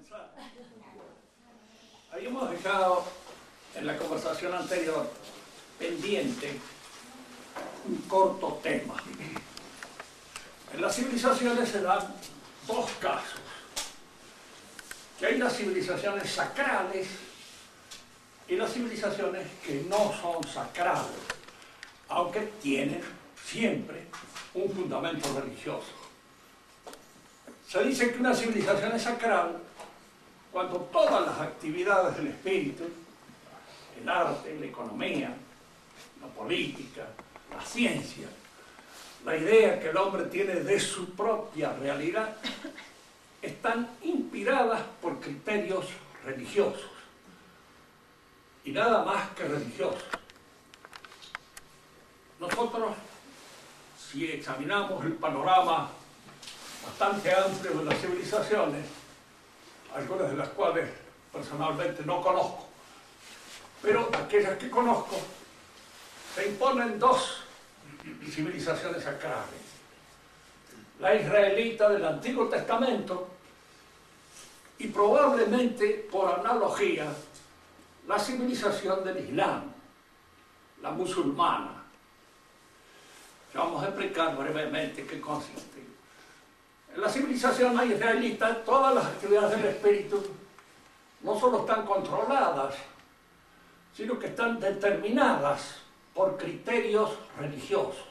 comenzar. Habíamos dejado en la conversación anterior pendiente un corto tema. En las civilizaciones se dan dos casos. Que hay las civilizaciones sacrales y las civilizaciones que no son sacrales, aunque tienen siempre un fundamento religioso. Se dice que una civilización es sacral cuando todas las actividades del espíritu, el arte, la economía, la política, la ciencia, la idea que el hombre tiene de su propia realidad, están inspiradas por criterios religiosos, y nada más que religiosos. Nosotros, si examinamos el panorama bastante amplio de las civilizaciones, algunas de las cuales personalmente no conozco, pero aquellas que conozco, se imponen dos civilizaciones sacrales. La israelita del Antiguo Testamento y probablemente por analogía la civilización del Islam, la musulmana. Vamos a explicar brevemente qué consiste. En la civilización israelita todas las actividades del espíritu no solo están controladas, sino que están determinadas por criterios religiosos.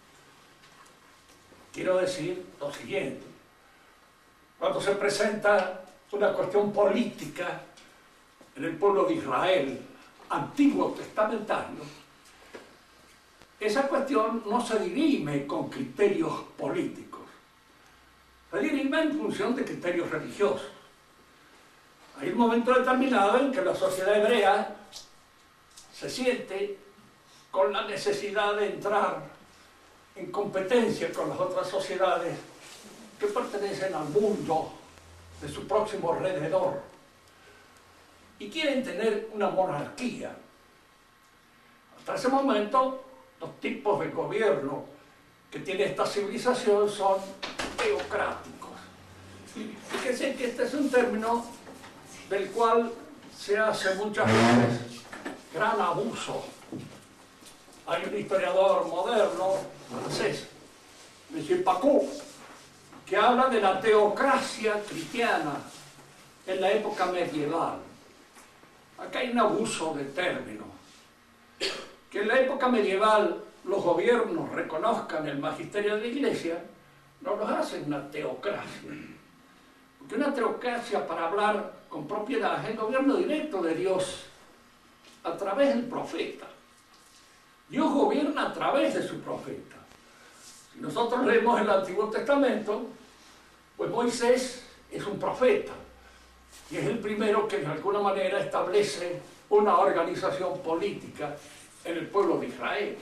Quiero decir lo siguiente: cuando se presenta una cuestión política en el pueblo de Israel, antiguo testamentario, esa cuestión no se dirime con criterios políticos, se dirime en función de criterios religiosos. Hay un momento determinado en que la sociedad hebrea se siente con la necesidad de entrar en competencia con las otras sociedades que pertenecen al mundo de su próximo alrededor y quieren tener una monarquía. Hasta ese momento, los tipos de gobierno que tiene esta civilización son teocráticos. Fíjense que este es un término del cual se hace muchas veces gran abuso. Hay un historiador moderno francés, M. Pacou, que habla de la teocracia cristiana en la época medieval. Acá hay un abuso de término. Que en la época medieval los gobiernos reconozcan el magisterio de la Iglesia no los hace una teocracia. Porque una teocracia, para hablar con propiedad, es el gobierno directo de Dios a través del profeta. Dios gobierna a través de su profeta. Si nosotros leemos el Antiguo Testamento, pues Moisés es un profeta y es el primero que de alguna manera establece una organización política en el pueblo de Israel.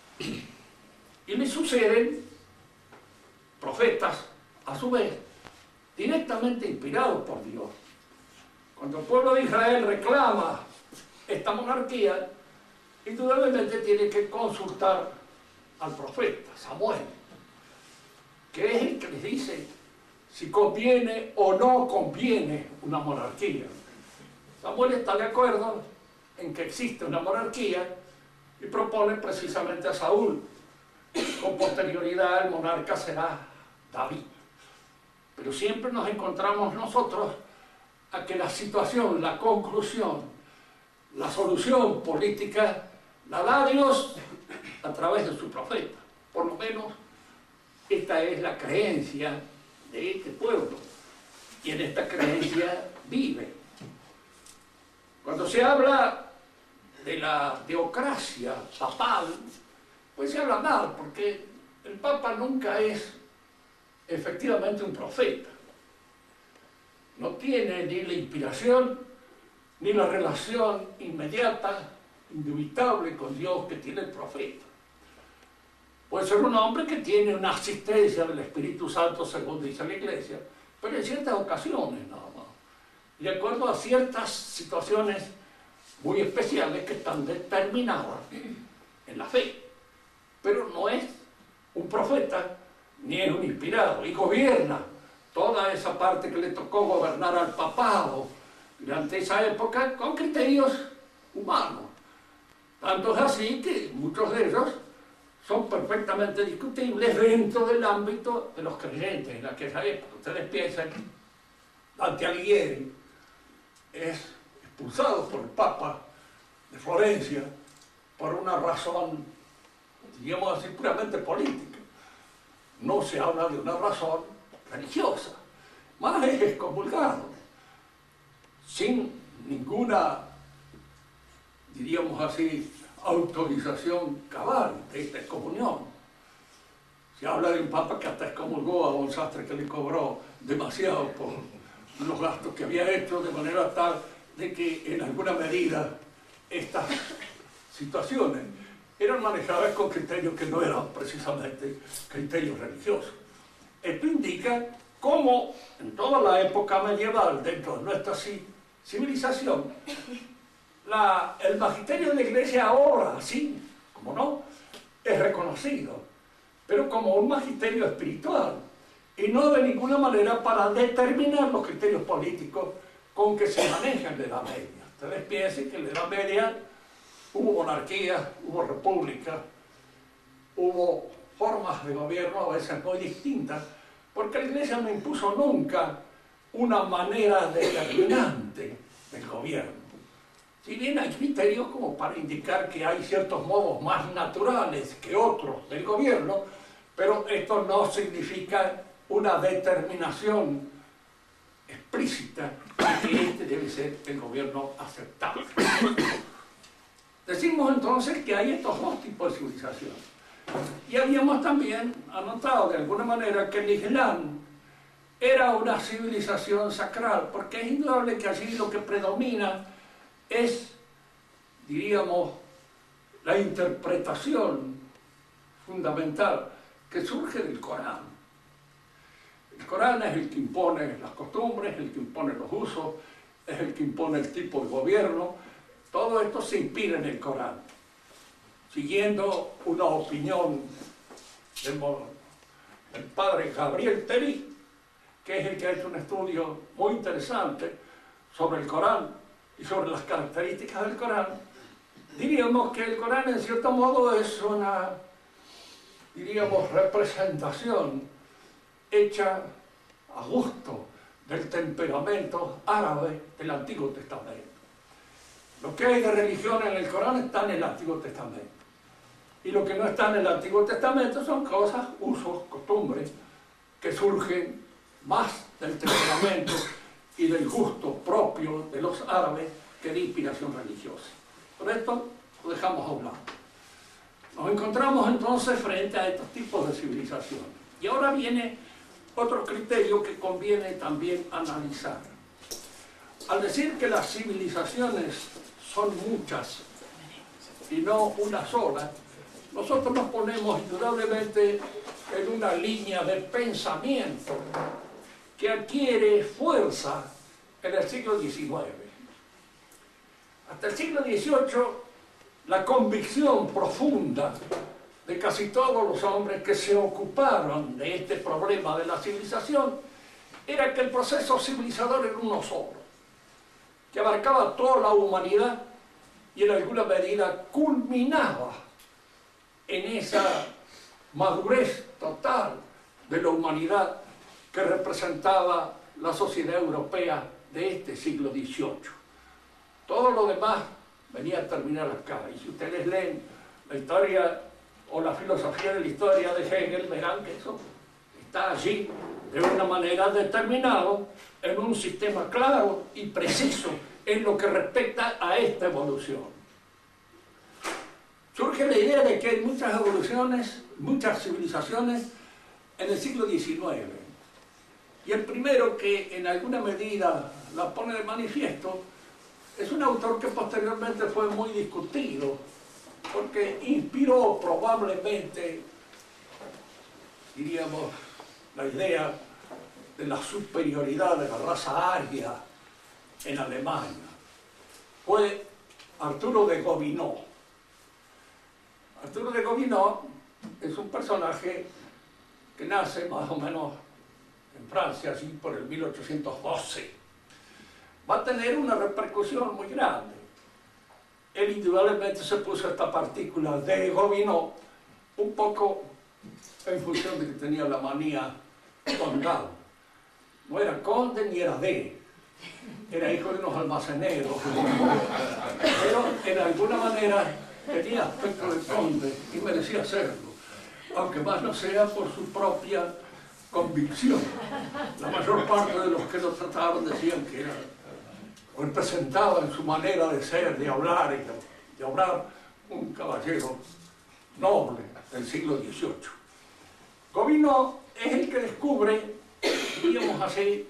Y le suceden profetas, a su vez, directamente inspirados por Dios. Cuando el pueblo de Israel reclama esta monarquía, indudablemente tiene que consultar al profeta Samuel, que es el que les dice si conviene o no conviene una monarquía. Samuel está de acuerdo en que existe una monarquía y propone precisamente a Saúl. Con posterioridad el monarca será David. Pero siempre nos encontramos nosotros a que la situación, la conclusión, la solución política la da Dios a través de su profeta. Por lo menos esta es la creencia de este pueblo, y en esta creencia vive. Cuando se habla de la teocracia papal, pues se habla mal, porque el papa nunca es efectivamente un profeta. No tiene ni la inspiración ni la relación inmediata, indubitable con Dios que tiene el profeta. Puede ser un hombre que tiene una asistencia del Espíritu Santo, según dice la Iglesia, pero en ciertas ocasiones nada más, de acuerdo a ciertas situaciones muy especiales que están determinadas en la fe. Pero no es un profeta ni es un inspirado, y gobierna toda esa parte que le tocó gobernar al papado durante esa época con criterios humanos. Tanto es así que muchos de ellos son perfectamente discutibles dentro del ámbito de los creyentes en aquella época. Ustedes piensan, Dante Alighieri es expulsado por el Papa de Florencia por una razón, digamos así, puramente política. No se habla de una razón religiosa, más es excomulgado, sin ninguna, diríamos así, autorización cabal de esta excomunión. Se habla de un papa que hasta excomulgó a un sastre que le cobró demasiado por los gastos que había hecho, de manera tal de que en alguna medida estas situaciones eran manejadas con criterios que no eran precisamente criterios religiosos. Esto indica cómo en toda la época medieval, dentro de nuestra civilización, el magisterio de la Iglesia ahora, sí, como no, es reconocido, pero como un magisterio espiritual, y no de ninguna manera para determinar los criterios políticos con que se maneja en la Edad Media. Ustedes piensen que en la Edad Media hubo monarquía, hubo república, hubo formas de gobierno a veces muy distintas, porque la Iglesia no impuso nunca una manera determinante del gobierno. Si bien hay criterios como para indicar que hay ciertos modos más naturales que otros del gobierno, pero esto no significa una determinación explícita de que este debe ser el gobierno aceptable. Decimos entonces que hay estos dos tipos de civilización. Y habíamos también anotado de alguna manera que el Islam era una civilización sacral, porque es indudable que allí lo que predomina es, diríamos, la interpretación fundamental que surge del Corán. El Corán es el que impone las costumbres, el que impone los usos, es el que impone el tipo de gobierno. Todo esto se inspira en el Corán, siguiendo una opinión del padre Gabriel Teri, que es el que ha hecho un estudio muy interesante sobre el Corán y sobre las características del Corán. Diríamos que el Corán en cierto modo es una, diríamos, representación hecha a gusto del temperamento árabe del Antiguo Testamento. Lo que hay de religión en el Corán está en el Antiguo Testamento. Y lo que no está en el Antiguo Testamento son cosas, usos, costumbres, que surgen más del temperamento y del gusto propio de los árabes que de inspiración religiosa. Por esto lo dejamos a un lado. Nos encontramos entonces frente a estos tipos de civilizaciones. Y ahora viene otro criterio que conviene también analizar. Al decir que las civilizaciones son muchas y no una sola, nosotros nos ponemos indudablemente en una línea de pensamiento que adquiere fuerza en el siglo XIX. Hasta el siglo XVIII, la convicción profunda de casi todos los hombres que se ocuparon de este problema de la civilización era que el proceso civilizador era uno solo, que abarcaba toda la humanidad y en alguna medida culminaba en esa madurez total de la humanidad que representaba la sociedad europea de este siglo XVIII. Todo lo demás venía a terminar acá. Y si ustedes leen la historia o la filosofía de la historia de Hegel, verán que eso está allí de una manera determinada en un sistema claro y preciso en lo que respecta a esta evolución. Surge la idea de que hay muchas evoluciones, muchas civilizaciones en el siglo XIX. Y el primero que en alguna medida la pone de manifiesto es un autor que posteriormente fue muy discutido, porque inspiró probablemente, diríamos, la idea de la superioridad de la raza aria en Alemania. Fue Arturo de Gobineau. Arturo de Gobineau es un personaje que nace más o menos en Francia, así por el 1812, va a tener una repercusión muy grande. Él indudablemente se puso esta partícula de Gobineau un poco en función de que tenía la manía condal. No era conde ni era era hijo de unos almaceneros, pero en alguna manera tenía aspecto de conde y merecía serlo, aunque más no sea por su propia convicción. La mayor parte de los que lo trataban decían que era, representaba en su manera de ser, de hablar y de obrar un caballero noble del siglo XVIII. Gobineau es el que descubre, diríamos así,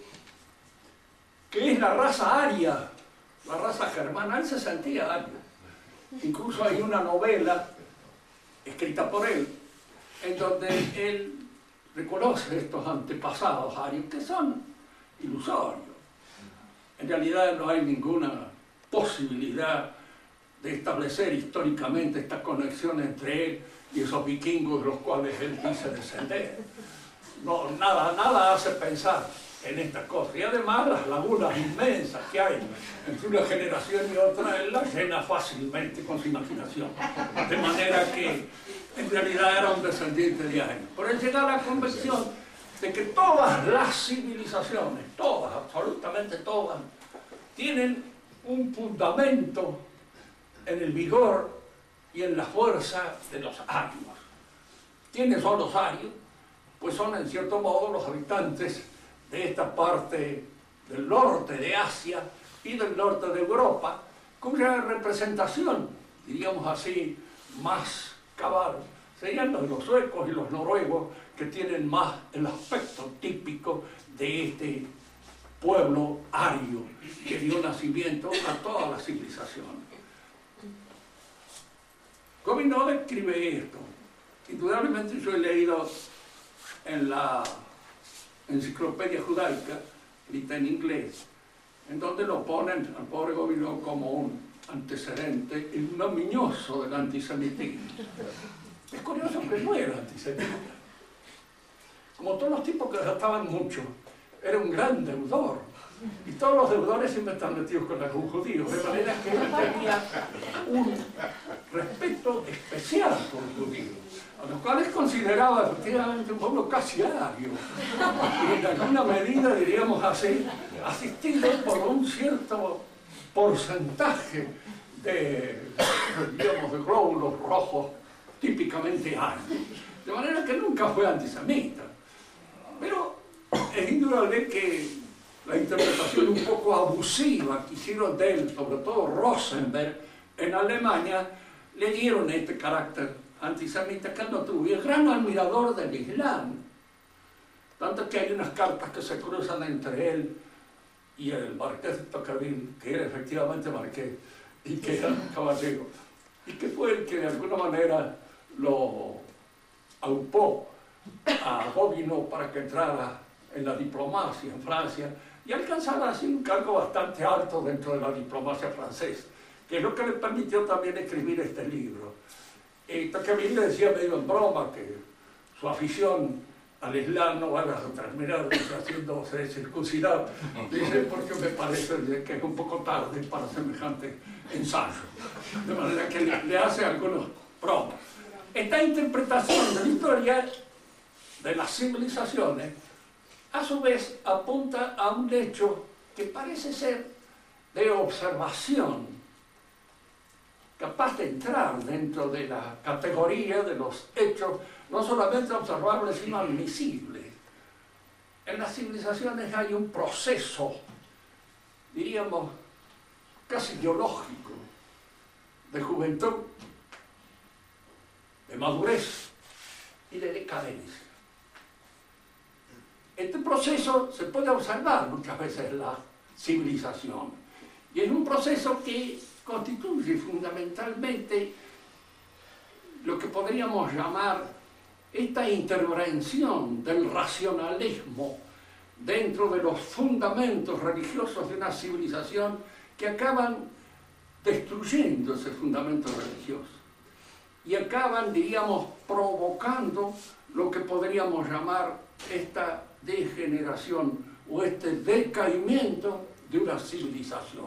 que es la raza aria, la raza germana. Él se sentía ario. Incluso hay una novela escrita por él, en donde él reconoce estos antepasados arios, que son ilusorios. En realidad no hay ninguna posibilidad de establecer históricamente esta conexión entre él y esos vikingos de los cuales él dice descender. No, nada hace pensar en esta cosa. Y además las lagunas inmensas que hay entre una generación y otra, él las llena fácilmente con su imaginación. De manera que en realidad era un descendiente de Ario. Pero él llega a la convicción de que todas las civilizaciones, todas, absolutamente todas, tienen un fundamento en el vigor y en la fuerza de los arios. ¿Quiénes son los arios? Pues son en cierto modo los habitantes de esta parte del norte de Asia y del norte de Europa, cuya representación, diríamos así, más cabal, serían los de los suecos y los noruegos, que tienen más el aspecto típico de este pueblo ario que dio nacimiento a todas las civilizaciones. Gobineau escribe esto. Indudablemente yo he leído en la Enciclopedia Judaica, escrita en inglés, en donde lo ponen al pobre Gobineau como un antecedente ignominioso del antisemitismo. Es curioso que no era antisemita. Como todos los tipos que gastaban mucho, era un gran deudor. Y todos los deudores siempre están metidos con algún judío, de manera que él tenía un respeto especial por los judíos, a los cuales consideraba efectivamente un pueblo casi ario, y en alguna medida, diríamos así, asistido por un cierto porcentaje de, digamos, de glóbulos rojos típicamente arios, de manera que nunca fue antisemita. Pero es indudable que la interpretación un poco abusiva que hicieron de él, sobre todo Rosenberg, en Alemania, le dieron este carácter antisemita que él no tuvo. Y el gran admirador del Islam, tanto que hay unas cartas que se cruzan entre él y el marqués de Tocqueville, que era efectivamente marqués y que era un caballero, y que fue el que de alguna manera lo aupó a Gobineau para que entrara en la diplomacia en Francia y alcanzara así un cargo bastante alto dentro de la diplomacia francesa, que es lo que le permitió también escribir este libro. Tocqueville le decía medio en broma que su afición al Islam no vaya a terminar haciéndose circuncidar, dice, porque me parece que es un poco tarde para semejante ensayo, de manera que le hace algunos bromas. Esta interpretación de la historia de las civilizaciones a su vez apunta a un hecho que parece ser de observación, capaz de entrar dentro de la categoría de los hechos no solamente observables sino admisibles. En las civilizaciones hay un proceso, diríamos, casi biológico, de juventud, de madurez y de decadencia. Este proceso se puede observar muchas veces en la civilización y es un proceso que constituye fundamentalmente lo que podríamos llamar esta intervención del racionalismo dentro de los fundamentos religiosos de una civilización que acaban destruyendo ese fundamento religioso y acaban, diríamos, provocando lo que podríamos llamar esta degeneración o este decaimiento de una civilización.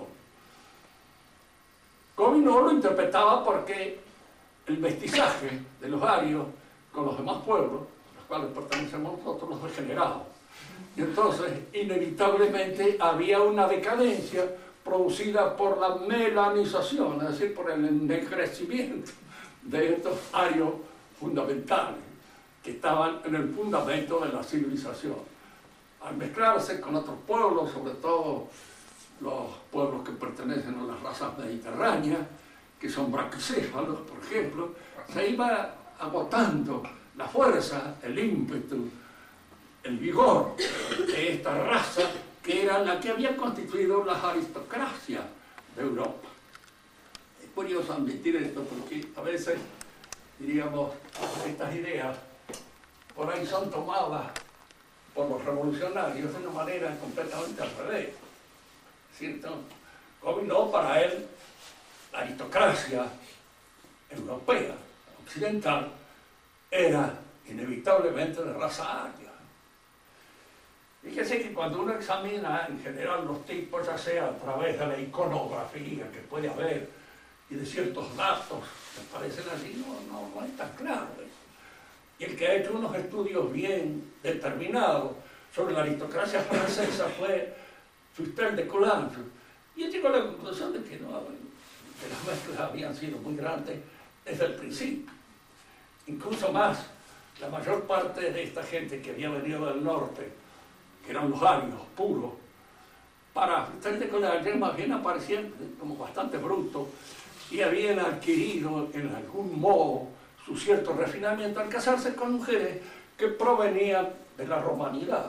Gobineau lo interpretaba porque el mestizaje de los arios con los demás pueblos, a los cuales pertenecemos nosotros, los degenerados. Y entonces, inevitablemente, había una decadencia producida por la melanización, es decir, por el ennegrecimiento de estos arios fundamentales, que estaban en el fundamento de la civilización. Al mezclarse con otros pueblos, sobre todo los pueblos que pertenecen a las razas mediterráneas, que son braquicéfalos, por ejemplo, se iba agotando la fuerza, el ímpetu, el vigor de esta raza, que era la que había constituido las aristocracias de Europa. Es curioso admitir esto porque a veces, diríamos, estas ideas por ahí son tomadas por los revolucionarios de una manera completamente al revés. ¿Cierto? Gobineau, para él, la aristocracia europea, occidental, era inevitablemente de raza aria. Fíjese que cuando uno examina en general los tipos, ya sea a través de la iconografía que puede haber y de ciertos datos que parecen así, no es tan claro eso. Y el que ha hecho unos estudios bien determinados sobre la aristocracia francesa fue Fustel de Coulanges, y él llegó a la conclusión de que, que las mezclas habían sido muy grandes desde el principio. Incluso más, la mayor parte de esta gente que había venido del norte, que eran los arios puros, para Fustel de Coulanges más bien aparecían como bastante brutos y habían adquirido en algún modo su cierto refinamiento al casarse con mujeres que provenían de la romanidad.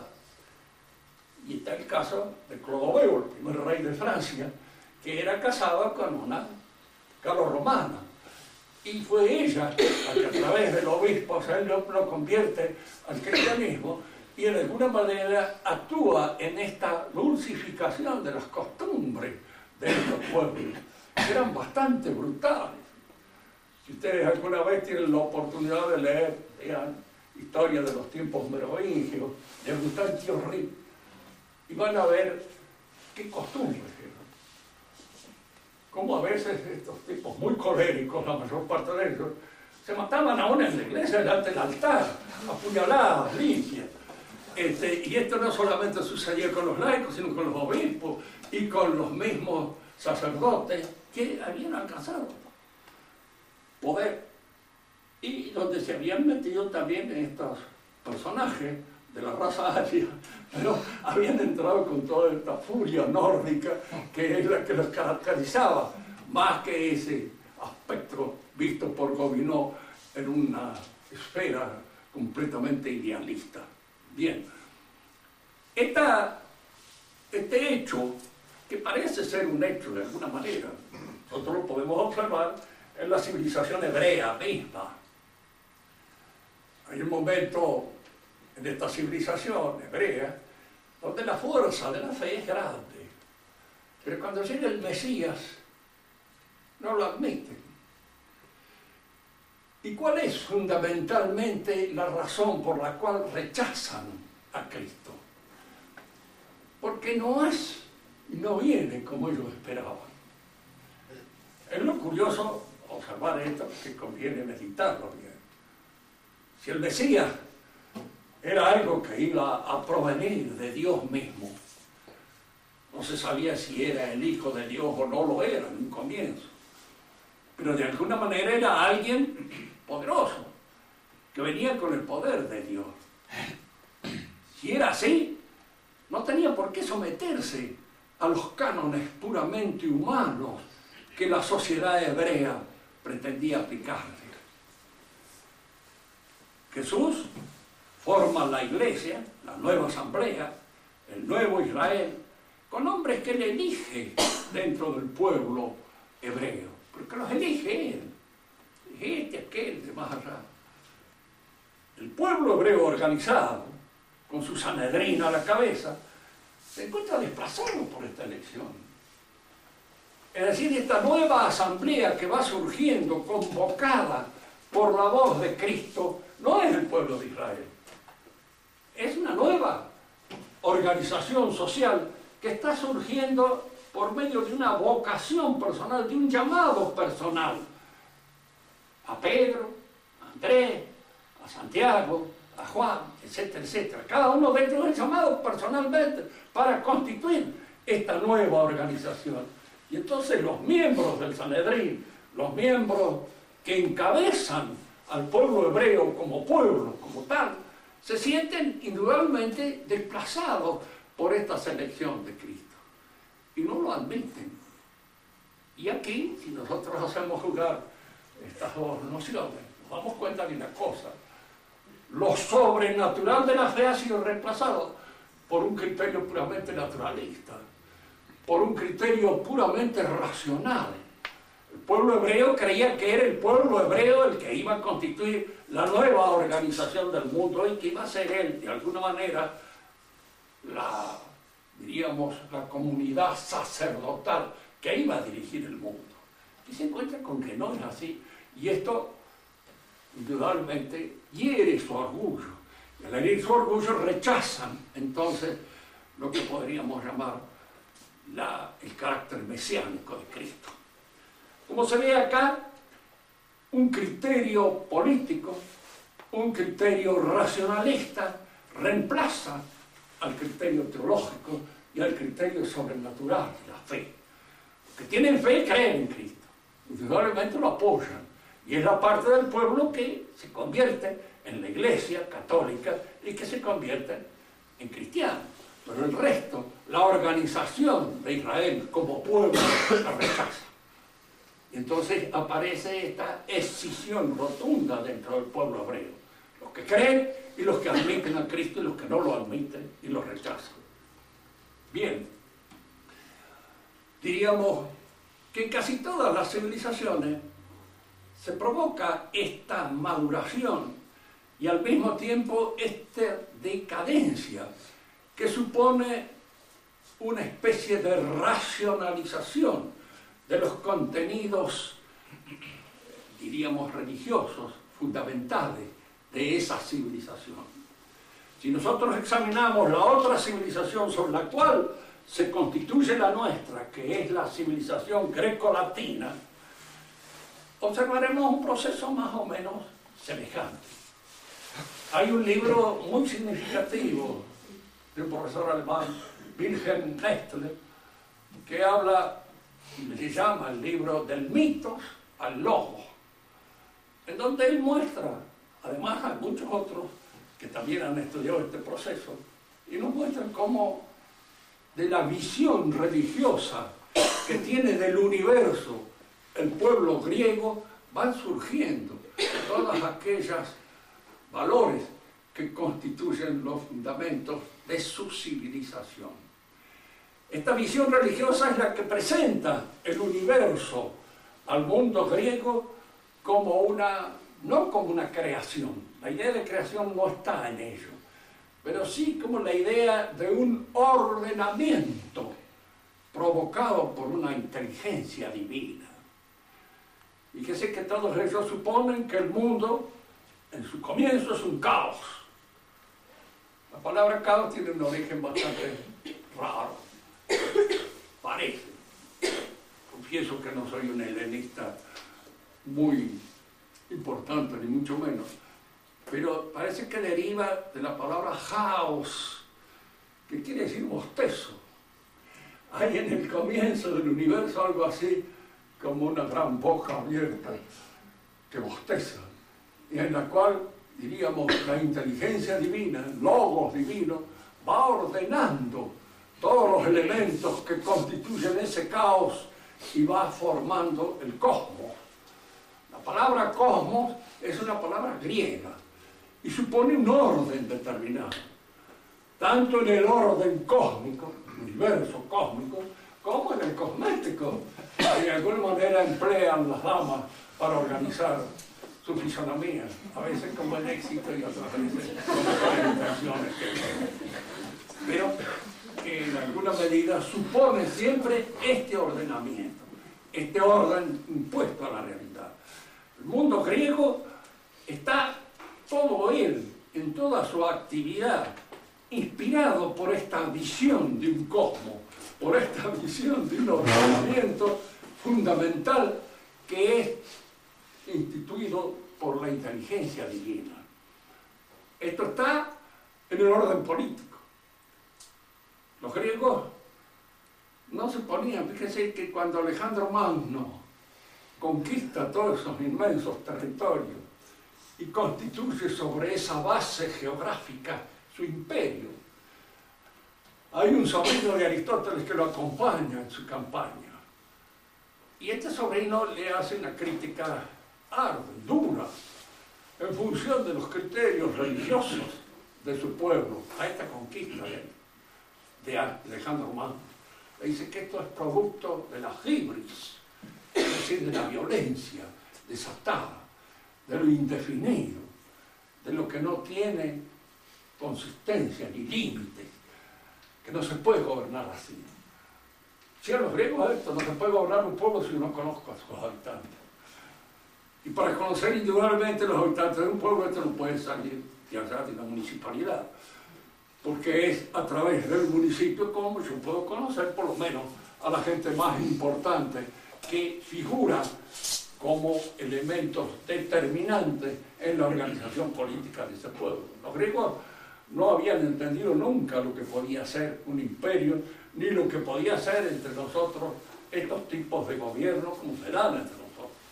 Y está el caso de Clodoveo, el primer rey de Francia, que era casado con una galorromana. Y fue ella la que a través del obispo él lo convierte al cristianismo y en alguna manera actúa en esta dulcificación de las costumbres de estos pueblos, que eran bastante brutales. Si ustedes alguna vez tienen la oportunidad de leer, vean, historia de los tiempos merovingios, de Agustín Thierry, y van a ver qué costumbres eran. Como a veces estos tipos muy coléricos, la mayor parte de ellos, se mataban aún en la iglesia delante del altar, apuñaladas, limpias. Y esto no solamente sucedía con los laicos, sino con los obispos y con los mismos sacerdotes que habían alcanzado poder. Y donde se habían metido también estos personajes de la raza aria, pero habían entrado con toda esta furia nórdica que es la que los caracterizaba, más que ese aspecto visto por Gobineau en una esfera completamente idealista. Bien, este hecho, que parece ser un hecho de alguna manera, nosotros lo podemos observar en la civilización hebrea misma. Hay un momento en esta civilización hebrea donde la fuerza de la fe es grande, pero cuando llega el Mesías no lo admiten. ¿Y cuál es fundamentalmente la razón por la cual rechazan a Cristo? Porque no es y no viene como ellos esperaban. Es lo curioso observar esto, que conviene meditarlo bien. Si el Mesías era algo que iba a provenir de Dios mismo, no se sabía si era el Hijo de Dios o no lo era en un comienzo, pero de alguna manera era alguien poderoso, que venía con el poder de Dios. Si era así, no tenía por qué someterse a los cánones puramente humanos que la sociedad hebrea pretendía aplicarle. Jesús forma la iglesia, la nueva asamblea, el nuevo Israel, con hombres que él elige dentro del pueblo hebreo, porque los elige él, aquel, de más allá. El pueblo hebreo organizado, con su Sanedrín a la cabeza, se encuentra desplazado por esta elección. Es decir, esta nueva asamblea que va surgiendo, convocada por la voz de Cristo no es el pueblo de Israel. Es una nueva organización social que está surgiendo por medio de una vocación personal, de un llamado personal. A Pedro, a Andrés, a Santiago, a Juan, etcétera, etcétera. Cada uno de ellos es llamado personalmente para constituir esta nueva organización. Y entonces los miembros del Sanedrín, los miembros que encabezan al pueblo hebreo como pueblo, como tal, se sienten indudablemente desplazados por esta selección de Cristo. Y no lo admiten. Y aquí, si nosotros hacemos jugar estas dos nociones, nos damos cuenta de una cosa. Lo sobrenatural de la fe ha sido reemplazado por un criterio puramente naturalista, por un criterio puramente racional. El pueblo hebreo creía que era el pueblo hebreo el que iba a constituir la nueva organización del mundo y que iba a ser él, de alguna manera, diríamos, la comunidad sacerdotal que iba a dirigir el mundo. Y se encuentra con que no es así. Y esto, indudablemente, hiere su orgullo. Y al herir su orgullo rechazan, entonces, lo que podríamos llamar el carácter mesiánico de Cristo. Como se ve acá, un criterio político, un criterio racionalista, reemplaza al criterio teológico y al criterio sobrenatural de la fe. Los que tienen fe creen en Cristo, indudablemente lo apoyan, y es la parte del pueblo que se convierte en la Iglesia católica y que se convierte en cristianos. Pero el resto, la organización de Israel como pueblo, la rechaza. Y entonces aparece esta escisión rotunda dentro del pueblo hebreo. Los que creen y los que admiten a Cristo y los que no lo admiten y lo rechazan. Bien, diríamos que en casi todas las civilizaciones se provoca esta maduración y al mismo tiempo esta decadencia que supone una especie de racionalización de los contenidos, diríamos, religiosos, fundamentales de esa civilización. Si nosotros examinamos la otra civilización sobre la cual se constituye la nuestra, que es la civilización greco-latina, observaremos un proceso más o menos semejante. Hay un libro muy significativo de un profesor alemán, Wilhelm Nestle, que habla, se llama el libro del mitos al logos, en donde él muestra, además hay muchos otros que también han estudiado este proceso, y nos muestran cómo de la visión religiosa que tiene del universo el pueblo griego van surgiendo todas aquellas valores que constituyen los fundamentos de su civilización. Esta visión religiosa es la que presenta el universo al mundo griego como no como una creación. La idea de creación no está en ello, pero sí como la idea de un ordenamiento provocado por una inteligencia divina. Fíjese que todos ellos suponen que el mundo en su comienzo es un caos. La palabra caos tiene un origen bastante raro. Parece. Confieso que no soy un helenista muy importante, ni mucho menos. Pero parece que deriva de la palabra haos, que quiere decir bostezo. Hay en el comienzo del universo algo así como una gran boca abierta que bosteza, y en la cual, diríamos, la inteligencia divina, el logos divino, va ordenando todos los elementos que constituyen ese caos y va formando el cosmos. La palabra cosmos es una palabra griega y supone un orden determinado, tanto en el orden cósmico, el universo cósmico, como en el cosmético, que de alguna manera emplean las damas para organizar su fisonomía, a veces con buen éxito y otras veces con otras intenciones. Pero que en alguna medida supone siempre este ordenamiento, este orden impuesto a la realidad. El mundo griego está todo él, en toda su actividad, inspirado por esta visión de un cosmos, por esta visión de un ordenamiento fundamental que es instituido por la inteligencia divina. Esto está en el orden político. Los griegos no se ponían, fíjense que cuando Alejandro Magno conquista todos esos inmensos territorios y constituye sobre esa base geográfica su imperio, hay un sobrino de Aristóteles que lo acompaña en su campaña. Y este sobrino le hace una crítica ardua, dura, en función de los criterios religiosos de su pueblo, a esta conquista de Alejandro Magno. Le dice que esto es producto de la hibris, es decir, de la violencia desatada, de lo indefinido, de lo que no tiene consistencia ni límites, que no se puede gobernar así. Si a los griegos esto, no se puede gobernar un pueblo si no conozco a sus habitantes. Y para conocer individualmente los habitantes de un pueblo, esto no puede salir de allá de la municipalidad, porque es a través del municipio como yo puedo conocer por lo menos a la gente más importante que figura como elementos determinantes en la organización política de ese pueblo. Los griegos no habían entendido nunca lo que podía ser un imperio, ni lo que podía ser entre nosotros estos tipos de gobierno como se dan entre nosotros.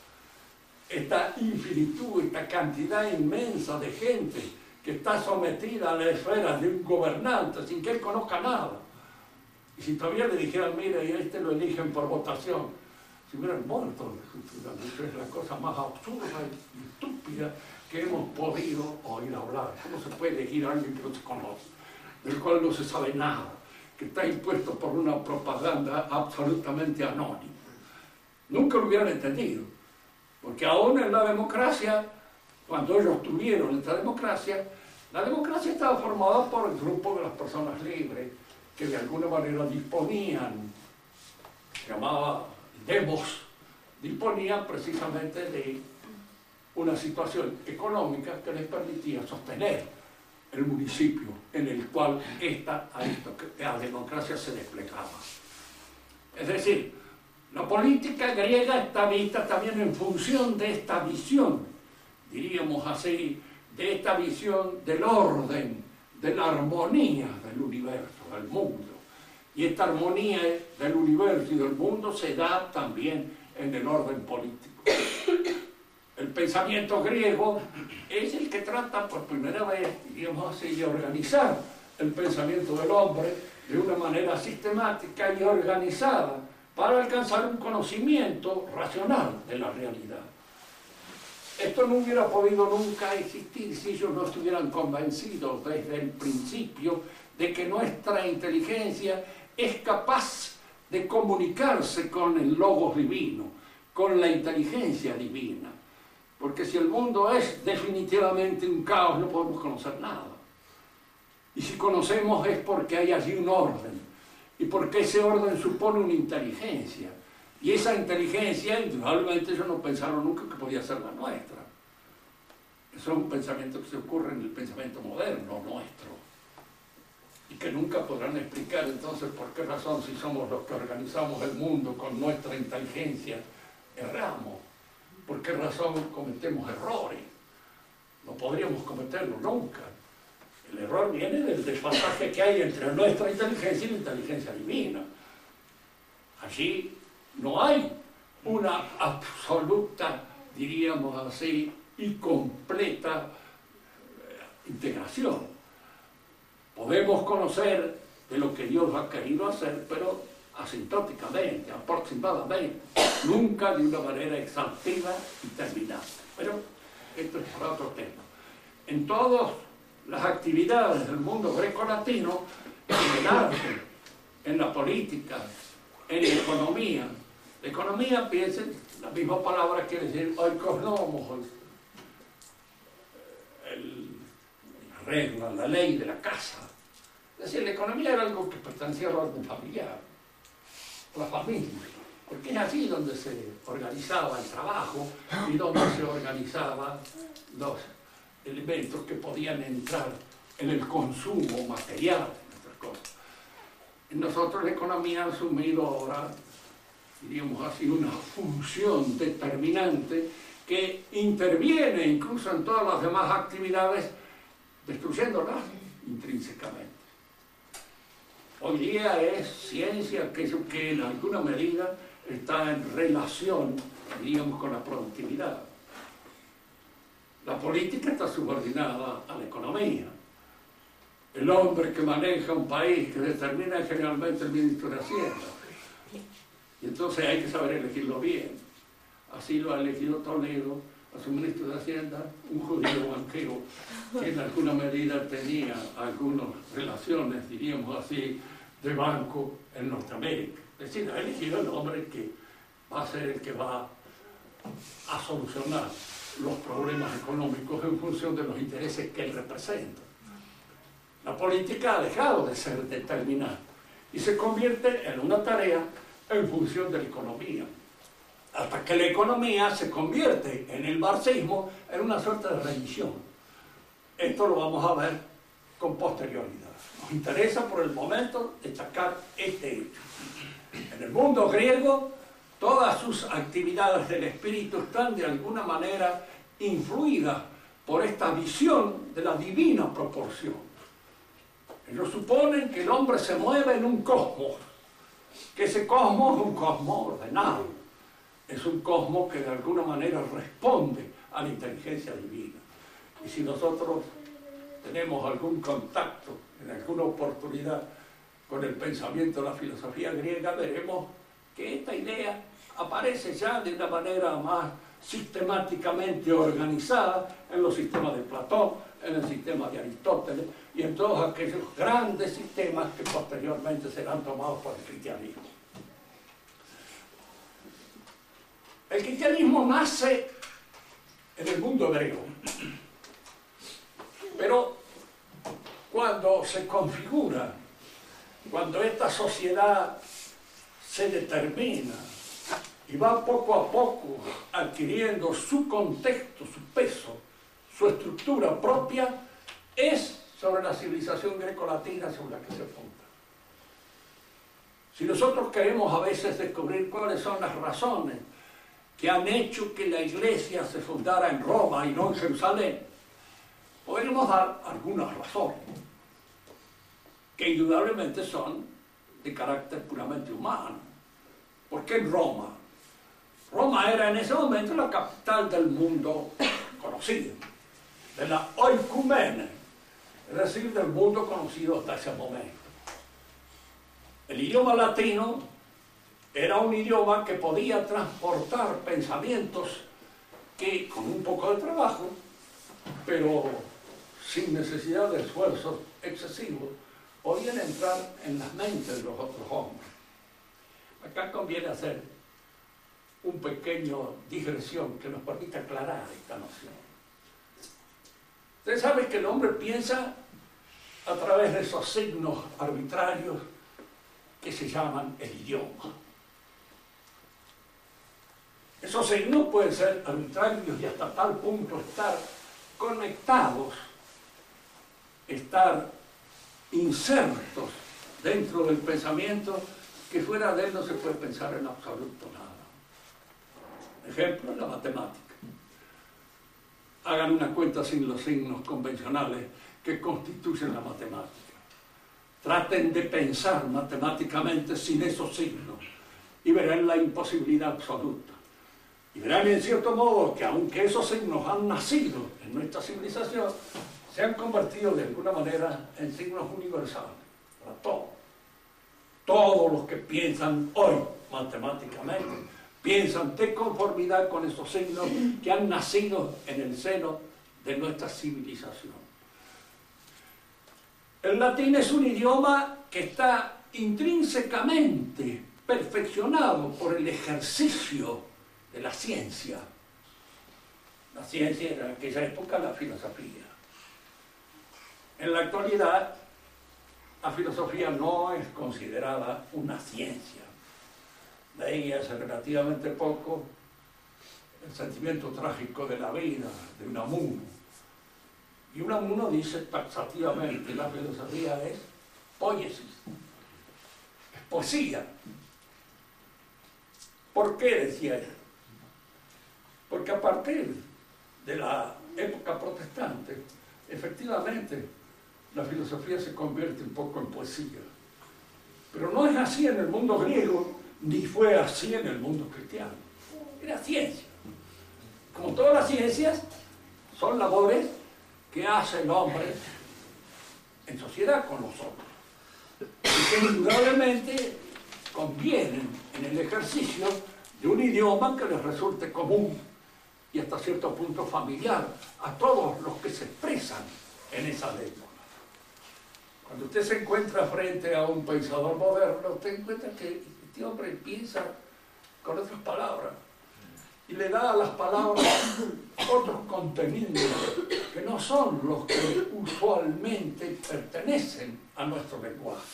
Esta infinitud, esta cantidad inmensa de gente que está sometida a la esfera de un gobernante sin que él conozca nada. Y si todavía le dijeran, mira, y a este lo eligen por votación, si hubieran muerto, es la cosa más absurda y estúpida que hemos podido oír hablar. ¿Cómo se puede elegir a alguien que no se conoce, del cual no se sabe nada, que está impuesto por una propaganda absolutamente anónima? Nunca lo hubieran entendido, porque aún en la democracia, cuando ellos tuvieron esta democracia, la democracia estaba formada por el grupo de las personas libres, que de alguna manera disponían, se llamaba demos, disponían precisamente de una situación económica que les permitía sostener el municipio en el cual la democracia se desplegaba. Es decir, la política griega está vista también en función de esta visión, diríamos así, de esta visión del orden, de la armonía del universo, del mundo. Y esta armonía del universo y del mundo se da también en el orden político. El pensamiento griego es el que trata por primera vez, diríamos así, de organizar el pensamiento del hombre de una manera sistemática y organizada para alcanzar un conocimiento racional de la realidad. Esto no hubiera podido nunca existir si ellos no estuvieran convencidos desde el principio de que nuestra inteligencia es capaz de comunicarse con el logos divino, con la inteligencia divina. Porque si el mundo es definitivamente un caos, no podemos conocer nada. Y si conocemos es porque hay allí un orden, y porque ese orden supone una inteligencia. Y esa inteligencia, indudablemente ellos no pensaron nunca que podía ser la nuestra. Eso es un pensamiento que se ocurre en el pensamiento moderno nuestro. Y que nunca podrán explicar entonces por qué razón, si somos los que organizamos el mundo con nuestra inteligencia, erramos. ¿Por qué razón cometemos errores? No podríamos cometerlo nunca. El error viene del desfasaje que hay entre nuestra inteligencia y la inteligencia divina. Allí no hay una absoluta, diríamos así, y completa integración. Podemos conocer de lo que Dios ha querido hacer, pero asintóticamente, aproximadamente, nunca de una manera exhaustiva y terminante. Pero esto es para otro tema. En todas las actividades del mundo greco-latino, en el arte, en la política, en la economía. La economía, piensen, la misma palabra quiere decir oikosnomos, la regla, la ley de la casa. Es decir, la economía era algo que pertenecía al orden familiar, a la familia. porque es así donde se organizaba el trabajo y donde se organizaban los elementos que podían entrar en el consumo material, otras cosas. Nosotros la economía ha asumido ahora, diríamos así, una función determinante que interviene incluso en todas las demás actividades, destruyéndolas intrínsecamente. Hoy día es ciencia aquello que en alguna medida está en relación, diríamos, con la productividad. La política está subordinada a la economía. El hombre que maneja un país que determina es generalmente el ministro de Hacienda. Y entonces hay que saber elegirlo bien. Así lo ha elegido Toledo a su ministro de Hacienda, un judío banquero que en alguna medida tenía algunas relaciones, diríamos así, de banco en Norteamérica. Es decir, ha elegido el hombre que va a ser el que va a solucionar los problemas económicos en función de los intereses que él representa. La política ha dejado de ser determinada y se convierte en una tarea en función de la economía, hasta que la economía se convierte en el marxismo en una suerte de religión. Esto lo vamos a ver con posterioridad. Nos interesa por el momento destacar este hecho. En el mundo griego, todas sus actividades del espíritu están de alguna manera influidas por esta visión de la divina proporción. Ellos suponen que el hombre se mueve en un cosmos, que ese cosmos es un cosmos ordenado, es un cosmos que de alguna manera responde a la inteligencia divina. Y si nosotros tenemos algún contacto en alguna oportunidad con el pensamiento de la filosofía griega, veremos que esta idea aparece ya de una manera más sistemáticamente organizada en los sistemas de Platón, en el sistema de Aristóteles y en todos aquellos grandes sistemas que posteriormente serán tomados por el cristianismo. El cristianismo nace en el mundo hebreo, pero cuando se configura, cuando esta sociedad se determina y va poco a poco adquiriendo su contexto, su peso, su estructura propia, es sobre la civilización greco-latina sobre la que se funda. Si nosotros queremos a veces descubrir cuáles son las razones que han hecho que la Iglesia se fundara en Roma y no en Jerusalén, podemos dar algunas razones, que indudablemente son de carácter puramente humano. ¿Por qué en Roma? Roma era en ese momento la capital del mundo conocido, de la oikumene, es decir, del mundo conocido hasta ese momento. El idioma latino era un idioma que podía transportar pensamientos que, con un poco de trabajo, pero sin necesidad de esfuerzos excesivos, podían entrar en las mentes de los otros hombres. Acá conviene hacer un pequeño digresión que nos permita aclarar esta noción. Ustedes saben que el hombre piensa a través de esos signos arbitrarios que se llaman el idioma. Esos signos pueden ser arbitrarios y hasta tal punto estar conectados, estar insertos dentro del pensamiento, que fuera de él no se puede pensar en absoluto nada. Ejemplo, la matemática. Hagan una cuenta sin los signos convencionales que constituyen la matemática. Traten de pensar matemáticamente sin esos signos y verán la imposibilidad absoluta. Y verán en cierto modo que aunque esos signos han nacido en nuestra civilización, se han convertido de alguna manera en signos universales para todos. Todos los que piensan hoy matemáticamente piensan de conformidad con esos signos que han nacido en el seno de nuestra civilización. El latín es un idioma que está intrínsecamente perfeccionado por el ejercicio de la ciencia. La ciencia era en aquella época la filosofía. En la actualidad, la filosofía no es considerada una ciencia. leí hace relativamente poco El sentimiento trágico de la vida, de Unamuno. Y Unamuno dice taxativamente, la filosofía es poiesis, es poesía. ¿Por qué decía él? Porque a partir de la época protestante, efectivamente, la filosofía se convierte un poco en poesía. Pero no es así en el mundo griego, ni fue así en el mundo cristiano. Era ciencia. Como todas las ciencias, son labores que hace el hombre en sociedad con los otros. Y que indudablemente convienen en el ejercicio de un idioma que les resulte común y hasta cierto punto familiar a todos los que se expresan en esa lengua. Cuando usted se encuentra frente a un pensador moderno, usted encuentra que este hombre piensa con otras palabras y le da a las palabras otros contenidos que no son los que usualmente pertenecen a nuestro lenguaje.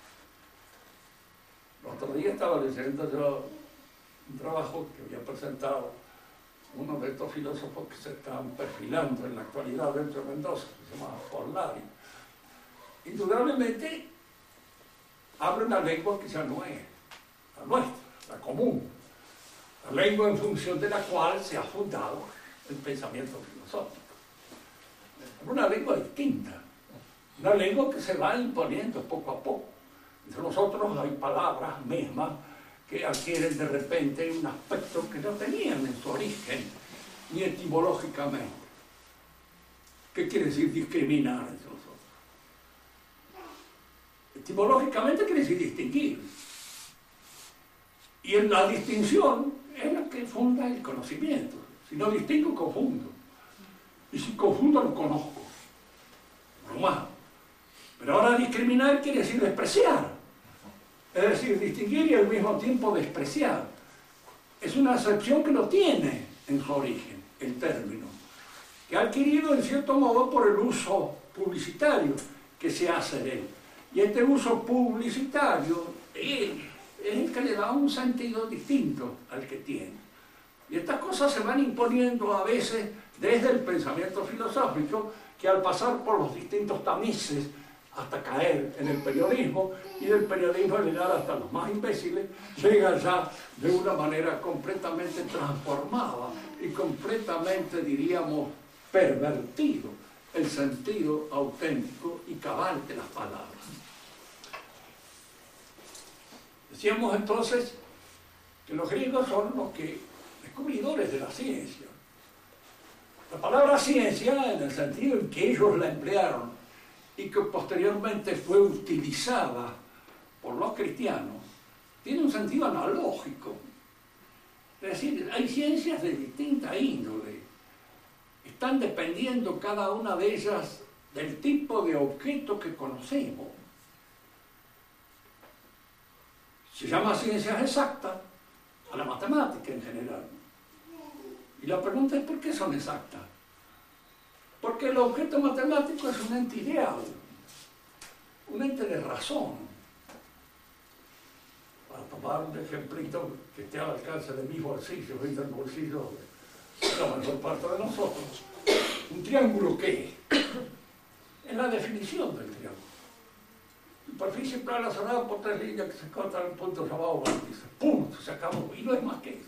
El otro día estaba leyendo yo un trabajo que había presentado uno de estos filósofos que se están perfilando en la actualidad dentro de Mendoza, que se llama Forlari. Indudablemente habla una lengua que ya no es la nuestra, la común, la lengua en función de la cual se ha fundado el pensamiento filosófico. Una lengua distinta, una lengua que se va imponiendo poco a poco. Entre nosotros hay palabras mismas que adquieren de repente un aspecto que no tenían en su origen, ni etimológicamente. ¿Qué quiere decir discriminar entre nosotros? Etimológicamente quiere decir distinguir. Y en la distinción es la que funda el conocimiento. Si no distingo, confundo. Y si confundo, lo conozco. No más. Pero ahora discriminar quiere decir despreciar. Es decir, distinguir y al mismo tiempo despreciar. Es una acepción que no tiene en su origen el término, que ha adquirido en cierto modo por el uso publicitario que se hace de él. Y este uso publicitario es el que le da un sentido distinto al que tiene. Y estas cosas se van imponiendo a veces desde el pensamiento filosófico, que al pasar por los distintos tamices hasta caer en el periodismo, y del periodismo llegar hasta los más imbéciles, llega ya de una manera completamente transformada y completamente, diríamos, pervertido el sentido auténtico y cabal de las palabras. Decíamos entonces que los griegos son los descubridores de la ciencia. La palabra ciencia, en el sentido en que ellos la emplearon y que posteriormente fue utilizada por los cristianos, tiene un sentido analógico. Es decir, hay ciencias de distinta índole. Están dependiendo cada una de ellas del tipo de objeto que conocemos. Se llama ciencias exactas a la matemática en general. Y la pregunta es, ¿por qué son exactas? Porque el objeto matemático es un ente ideal, un ente de razón. Para tomar un ejemplito que esté al alcance de mis bolsillos y del bolsillo de la mayor parte de nosotros, ¿un triángulo qué es? Es la definición del triángulo. Superficie plana cerrada por tres líneas que se cortan en un punto llamado vértice. Punto, se acabó. Y no es más que eso.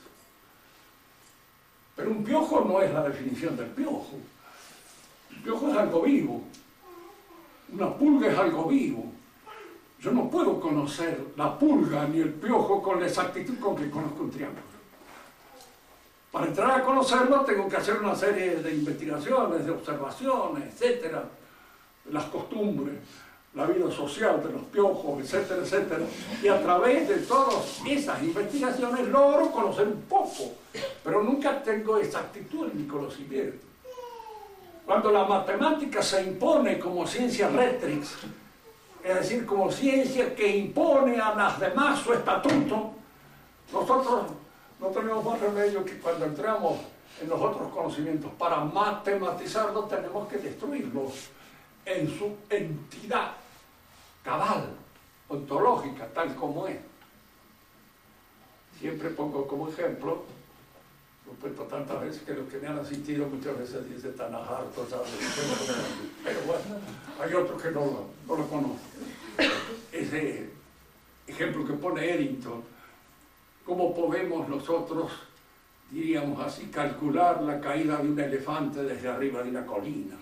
Pero un piojo no es la definición del piojo. El piojo es algo vivo. Una pulga es algo vivo. Yo no puedo conocer la pulga ni el piojo con la exactitud con que conozco un triángulo. Para entrar a conocerlo tengo que hacer una serie de investigaciones, de observaciones, etcétera, las costumbres, la vida social de los piojos, etcétera, etcétera. Y a través de todas esas investigaciones logro conocer un poco, pero nunca tengo exactitud en mi conocimiento. Cuando la matemática se impone como ciencia rectrix, es decir, como ciencia que impone a las demás su estatuto, nosotros no tenemos más remedio que cuando entramos en los otros conocimientos, para matematizarlos tenemos que destruirlos en su entidad cabal, ontológica, tal como es. siempre pongo como ejemplo, lo he puesto tantas veces que los que me han asistido muchas veces dicen están hartos, ¿sabes? Pero bueno, hay otros que no lo conocen. Ese ejemplo que pone Eddington, ¿cómo podemos nosotros, diríamos así, calcular la caída de un elefante desde arriba de una colina?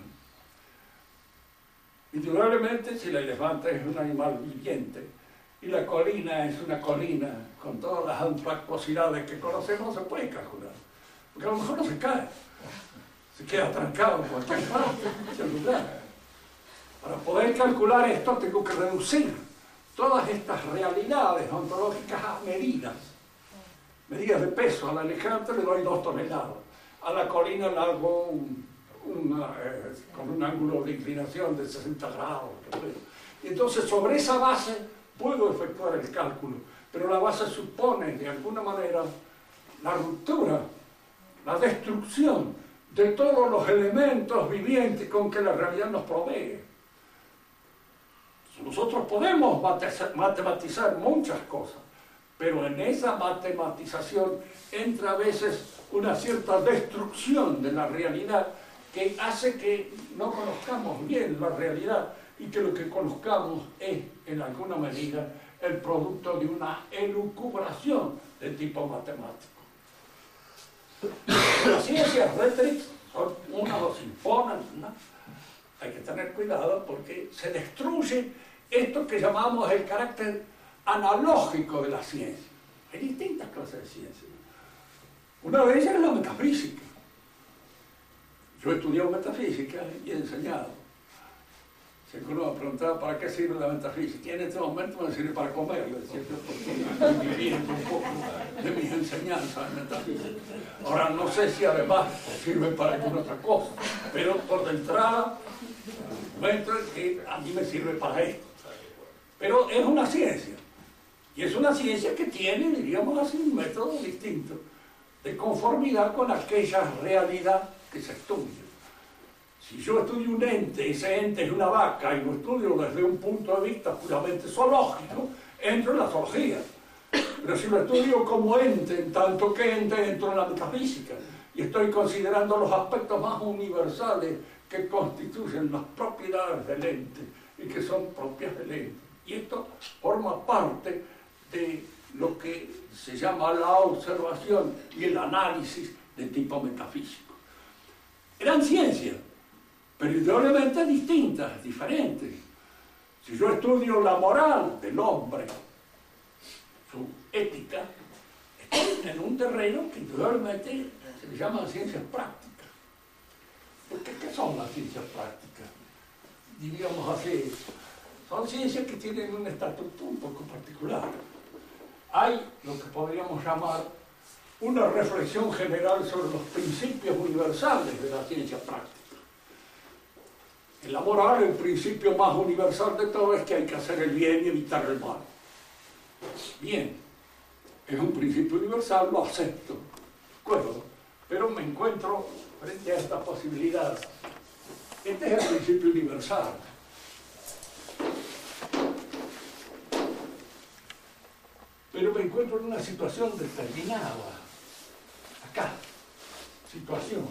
Indudablemente, si el elefante es un animal viviente y la colina es una colina con todas las antroposidades que conocemos, se puede calcular. Porque a lo mejor no se cae, se queda trancado en cualquier parte, en cualquier lugar. Para poder calcular esto tengo que reducir todas estas realidades ontológicas a medidas de peso. Al elefante le doy 2 toneladas, a la colina le hago con un ángulo de inclinación de 60 grados. Y entonces sobre esa base puedo efectuar el cálculo, pero la base supone de alguna manera la ruptura, la destrucción de todos los elementos vivientes con que la realidad nos provee. Nosotros podemos matematizar muchas cosas, pero en esa matematización entra a veces una cierta destrucción de la realidad que hace que no conozcamos bien la realidad y que lo que conozcamos es, en alguna medida, el producto de una elucubración de tipo matemático. Las ciencias rétrix son unas imponen, ¿no? Hay que tener cuidado porque se destruye esto que llamamos el carácter analógico de la ciencia. Hay distintas clases de ciencia. Una de ellas es la metafísica. Yo he estudiado metafísica y he enseñado. Si alguno me preguntaba para qué sirve la metafísica, y en este momento me sirve para comer, yo decía, porque estoy viviendo un poco de mis enseñanzas en metafísica. Ahora no sé si además sirve para alguna otra cosa, pero por de entrada, que a mí me sirve para esto. Pero es una ciencia, y es una ciencia que tiene, diríamos así, un método distinto de conformidad con aquella realidad que se estudia. Si yo estudio un ente, ese ente es una vaca, y lo estudio desde un punto de vista puramente zoológico, entro en la zoología. Pero si lo estudio como ente, en tanto que ente, entro en la metafísica, y estoy considerando los aspectos más universales que constituyen las propiedades del ente, y que son propias del ente. Y esto forma parte de lo que se llama la observación y el análisis de tipo metafísico. Eran ciencias, pero indudablemente distintas, diferentes. Si yo estudio la moral del hombre, su ética, estoy en un terreno que indudablemente se le llaman ciencias prácticas. Porque ¿qué son las ciencias prácticas? Diríamos así, son ciencias que tienen un estatuto un poco particular. Hay lo que podríamos llamar una reflexión general sobre los principios universales de la ciencia práctica. En la moral, el principio más universal de todo es que hay que hacer el bien y evitar el mal. Bien, es un principio universal, lo acepto, ¿de acuerdo? Pero me encuentro frente a esta posibilidad. Este es el principio universal. Pero me encuentro en una situación determinada. Acá. Situación.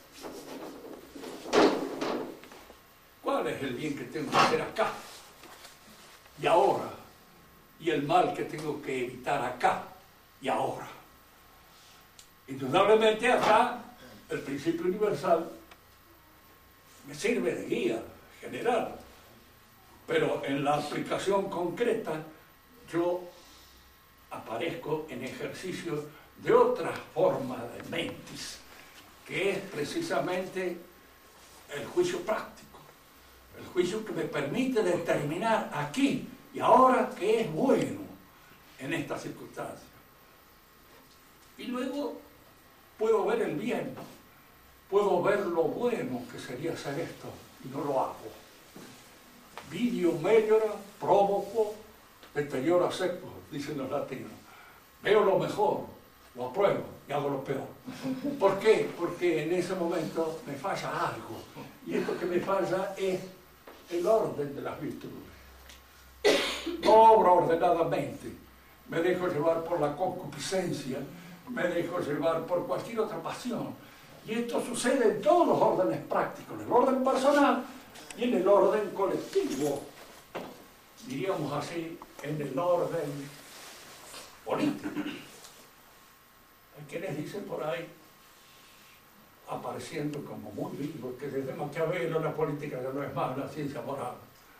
¿Cuál es el bien que tengo que hacer acá y ahora? Y el mal que tengo que evitar acá y ahora. Indudablemente acá el principio universal me sirve de guía general, pero en la aplicación concreta yo aparezco en ejercicio de otra forma de mentis, que es precisamente el juicio práctico, el juicio que me permite determinar aquí y ahora qué es bueno en estas circunstancias. Y luego puedo ver el bien, puedo ver lo bueno que sería hacer esto y no lo hago. Video meliora, provoco, deteriora seco, dicen los latinos. Veo lo mejor, lo apruebo y hago lo peor. ¿Por qué? Porque en ese momento me falla algo. Y esto que me falla es el orden de las virtudes. No obro ordenadamente. me dejo llevar por la concupiscencia, me dejo llevar por cualquier otra pasión. Y esto sucede en todos los órdenes prácticos, en el orden personal y en el orden colectivo, diríamos así, en el orden político. Hay quienes dicen por ahí, apareciendo como muy vivos, que desde Maquiavelo la política ya no es más una ciencia moral.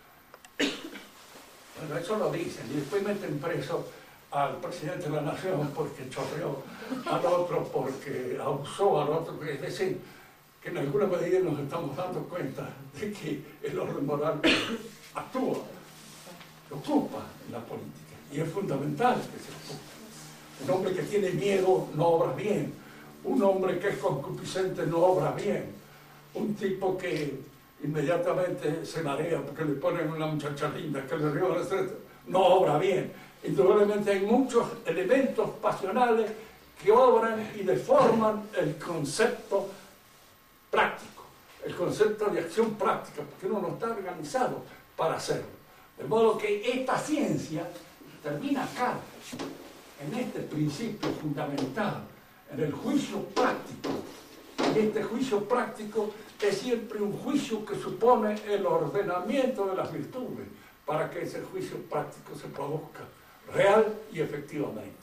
Bueno, eso lo dicen, y después meten preso al presidente de la nación porque chorreó al otro, porque abusó al otro. Es decir, que en alguna medida nos estamos dando cuenta de que el orden moral actúa, ocupa en la política, y es fundamental que se ocupe. Un hombre que tiene miedo no obra bien, un hombre que es concupiscente no obra bien, un tipo que inmediatamente se marea porque le ponen una muchacha linda que le ríe la estrella, no obra bien. Indudablemente hay muchos elementos pasionales que obran y deforman el concepto práctico, el concepto de acción práctica, porque uno no está organizado para hacerlo. De modo que esta ciencia termina acá, en este principio fundamental, en el juicio práctico. Y este juicio práctico es siempre un juicio que supone el ordenamiento de las virtudes para que ese juicio práctico se produzca real y efectivamente.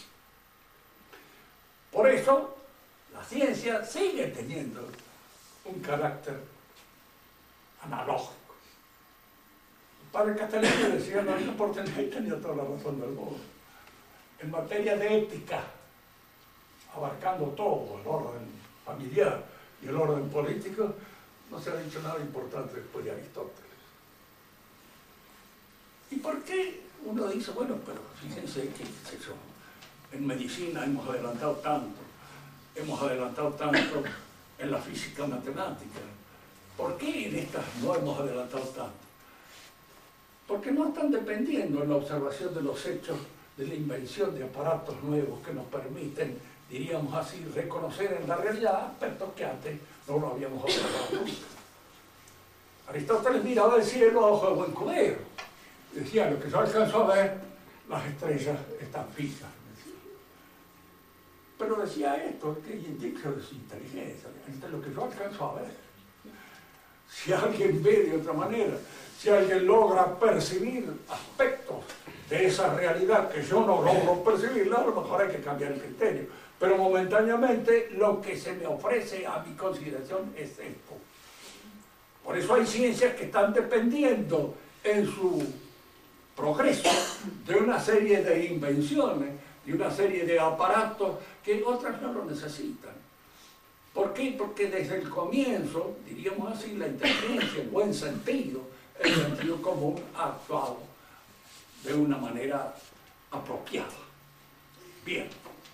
Por eso, la ciencia sigue teniendo un carácter analógico. El padre Castellani decía, no importa, él tenía toda la razón del mundo. En materia de ética, abarcando todo, el orden familiar y el orden político, no se ha dicho nada importante después de Aristóteles. ¿Y por qué uno dice, bueno, pero fíjense que en medicina hemos adelantado tanto en la física matemática? ¿Por qué en estas no hemos adelantado tanto? Porque no están dependiendo en la observación de los hechos de la invención de aparatos nuevos que nos permiten, diríamos así, reconocer en la realidad aspectos que antes no lo habíamos observado nunca. Aristóteles miraba el cielo a ojo de buen cubero. Decía, lo que yo alcanzo a ver, las estrellas están fijas. Pero decía esto, que es indicio de su inteligencia. Esto es lo que yo alcanzo a ver. Si alguien ve de otra manera, si alguien logra percibir aspectos de esa realidad que yo no logro percibirla, a lo mejor hay que cambiar el criterio. Pero momentáneamente lo que se me ofrece a mi consideración es esto. Por eso hay ciencias que están dependiendo en su progreso de una serie de invenciones, de una serie de aparatos que otras no lo necesitan. ¿Por qué? Porque desde el comienzo, diríamos así, la inteligencia, el buen sentido, el sentido común ha actuado de una manera apropiada. Bien.